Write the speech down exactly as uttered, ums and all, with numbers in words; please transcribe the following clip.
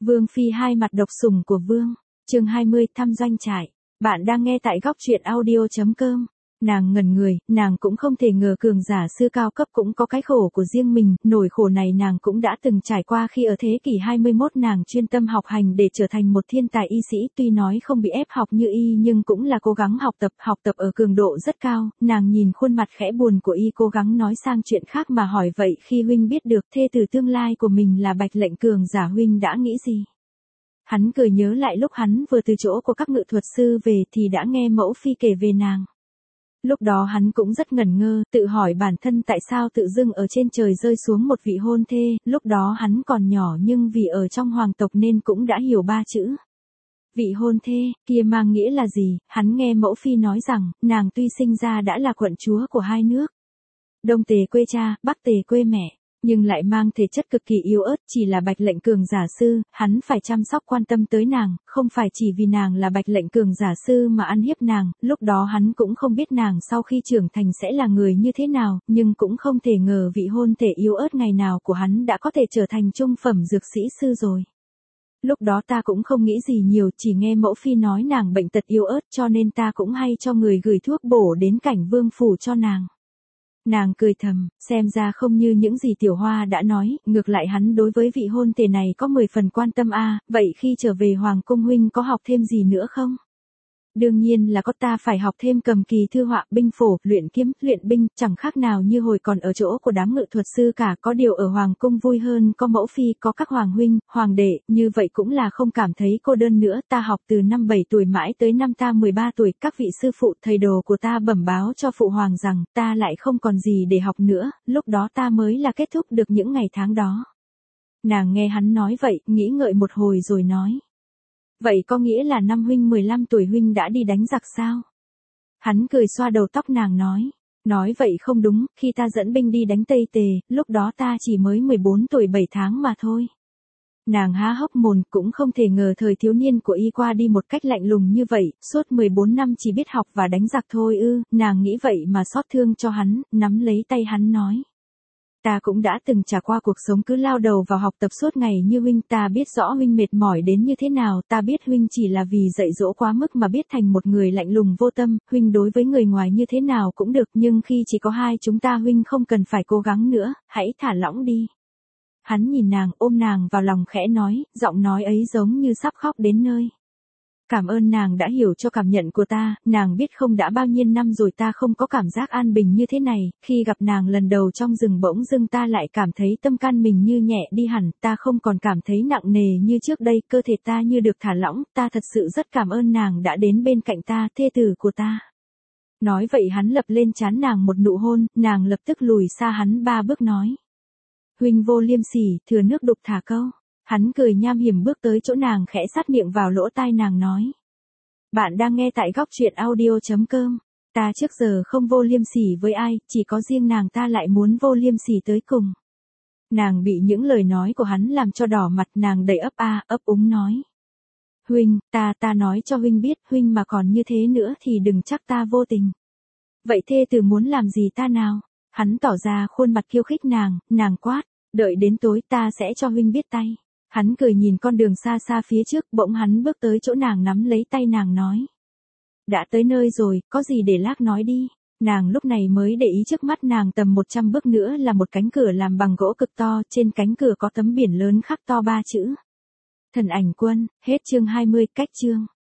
Vương Phi hai mặt độc sủng của Vương. Chương hai mươi, thăm doanh trại. Bạn đang nghe tại góc truyện audio chấm com. Nàng ngẩn người, nàng cũng không thể ngờ cường giả sư cao cấp cũng có cái khổ của riêng mình, nỗi khổ này nàng cũng đã từng trải qua khi ở thế kỷ hai mươi mốt nàng chuyên tâm học hành để trở thành một thiên tài y sĩ, tuy nói không bị ép học như y nhưng cũng là cố gắng học tập, học tập ở cường độ rất cao. Nàng nhìn khuôn mặt khẽ buồn của y cố gắng nói sang chuyện khác mà hỏi, vậy khi huynh biết được thê tử tương lai của mình là Bạch Lệnh cường giả huynh đã nghĩ gì? Hắn cười nhớ lại lúc hắn vừa từ chỗ của các ngự thuật sư về thì đã nghe mẫu phi kể về nàng. Lúc đó hắn cũng rất ngẩn ngơ, tự hỏi bản thân tại sao tự dưng ở trên trời rơi xuống một vị hôn thê, lúc đó hắn còn nhỏ nhưng vì ở trong hoàng tộc nên cũng đã hiểu ba chữ. Vị hôn thê, kia mang nghĩa là gì? Hắn nghe mẫu phi nói rằng, nàng tuy sinh ra đã là quận chúa của hai nước. Đông Tề quê cha, Bắc Tề quê mẹ, nhưng lại mang thể chất cực kỳ yếu ớt, chỉ là Bạch Lệnh cường giả sư, hắn phải chăm sóc quan tâm tới nàng, không phải chỉ vì nàng là Bạch Lệnh cường giả sư mà ăn hiếp nàng, lúc đó hắn cũng không biết nàng sau khi trưởng thành sẽ là người như thế nào, nhưng cũng không thể ngờ vị hôn thể yếu ớt ngày nào của hắn đã có thể trở thành trung phẩm dược sĩ sư rồi. Lúc đó ta cũng không nghĩ gì nhiều, chỉ nghe mẫu phi nói nàng bệnh tật yếu ớt cho nên ta cũng hay cho người gửi thuốc bổ đến Cảnh Vương phủ cho nàng. Nàng cười thầm, xem ra không như những gì Tiểu Hoa đã nói, ngược lại hắn đối với vị hôn thê này có mười phần quan tâm a. À, vậy khi trở về Hoàng cung huynh có học thêm gì nữa không? Đương nhiên là có, ta phải học thêm cầm kỳ thư họa, binh phổ, luyện kiếm, luyện binh, chẳng khác nào như hồi còn ở chỗ của đám ngự thuật sư cả, có điều ở Hoàng cung vui hơn, có mẫu phi, có các hoàng huynh, hoàng đệ, như vậy cũng là không cảm thấy cô đơn nữa, ta học từ năm bảy tuổi mãi tới năm ta mười ba tuổi, các vị sư phụ, thầy đồ của ta bẩm báo cho phụ hoàng rằng, ta lại không còn gì để học nữa, lúc đó ta mới là kết thúc được những ngày tháng đó. Nàng nghe hắn nói vậy, nghĩ ngợi một hồi rồi nói. Vậy có nghĩa là năm huynh mười lăm tuổi huynh đã đi đánh giặc sao? Hắn cười xoa đầu tóc nàng nói. Nói vậy không đúng, khi ta dẫn binh đi đánh Tây Tề, lúc đó ta chỉ mới mười bốn tuổi bảy tháng mà thôi. Nàng há hốc mồm, cũng không thể ngờ thời thiếu niên của y qua đi một cách lạnh lùng như vậy, suốt mười bốn năm chỉ biết học và đánh giặc thôi ư, nàng nghĩ vậy mà xót thương cho hắn, nắm lấy tay hắn nói. Ta cũng đã từng trải qua cuộc sống cứ lao đầu vào học tập suốt ngày như huynh, ta biết rõ huynh mệt mỏi đến như thế nào, ta biết huynh chỉ là vì dạy dỗ quá mức mà biết thành một người lạnh lùng vô tâm, huynh đối với người ngoài như thế nào cũng được, nhưng khi chỉ có hai chúng ta huynh không cần phải cố gắng nữa, hãy thả lỏng đi. Hắn nhìn nàng, ôm nàng vào lòng khẽ nói, giọng nói ấy giống như sắp khóc đến nơi. Cảm ơn nàng đã hiểu cho cảm nhận của ta, nàng biết không đã bao nhiêu năm rồi ta không có cảm giác an bình như thế này, khi gặp nàng lần đầu trong rừng bỗng dưng ta lại cảm thấy tâm can mình như nhẹ đi hẳn, ta không còn cảm thấy nặng nề như trước đây, cơ thể ta như được thả lỏng, ta thật sự rất cảm ơn nàng đã đến bên cạnh ta, thê tử của ta. Nói vậy hắn lập lên trán nàng một nụ hôn, nàng lập tức lùi xa hắn ba bước nói. Huynh vô liêm sỉ, thừa nước đục thả câu. Hắn cười nham hiểm bước tới chỗ nàng khẽ sát miệng vào lỗ tai nàng nói. Bạn đang nghe tại góc truyện audio chấm com. Ta trước giờ không vô liêm sỉ với ai, chỉ có riêng nàng ta lại muốn vô liêm sỉ tới cùng. Nàng bị những lời nói của hắn làm cho đỏ mặt, nàng đầy ấp a ấp úng nói. Huynh, ta ta nói cho huynh biết, huynh mà còn như thế nữa thì đừng chắc ta vô tình. Vậy thê tử muốn làm gì ta nào? Hắn tỏ ra khuôn mặt khiêu khích nàng, nàng quát, đợi đến tối ta sẽ cho huynh biết tay. Hắn cười nhìn con đường xa xa phía trước, bỗng hắn bước tới chỗ nàng nắm lấy tay nàng nói. Đã tới nơi rồi, có gì để lát nói đi. Nàng lúc này mới để ý trước mắt nàng tầm một trăm bước nữa là một cánh cửa làm bằng gỗ cực to, trên cánh cửa có tấm biển lớn khắc to ba chữ. Thần Ảnh Quân, hết chương hai mươi, cách chương.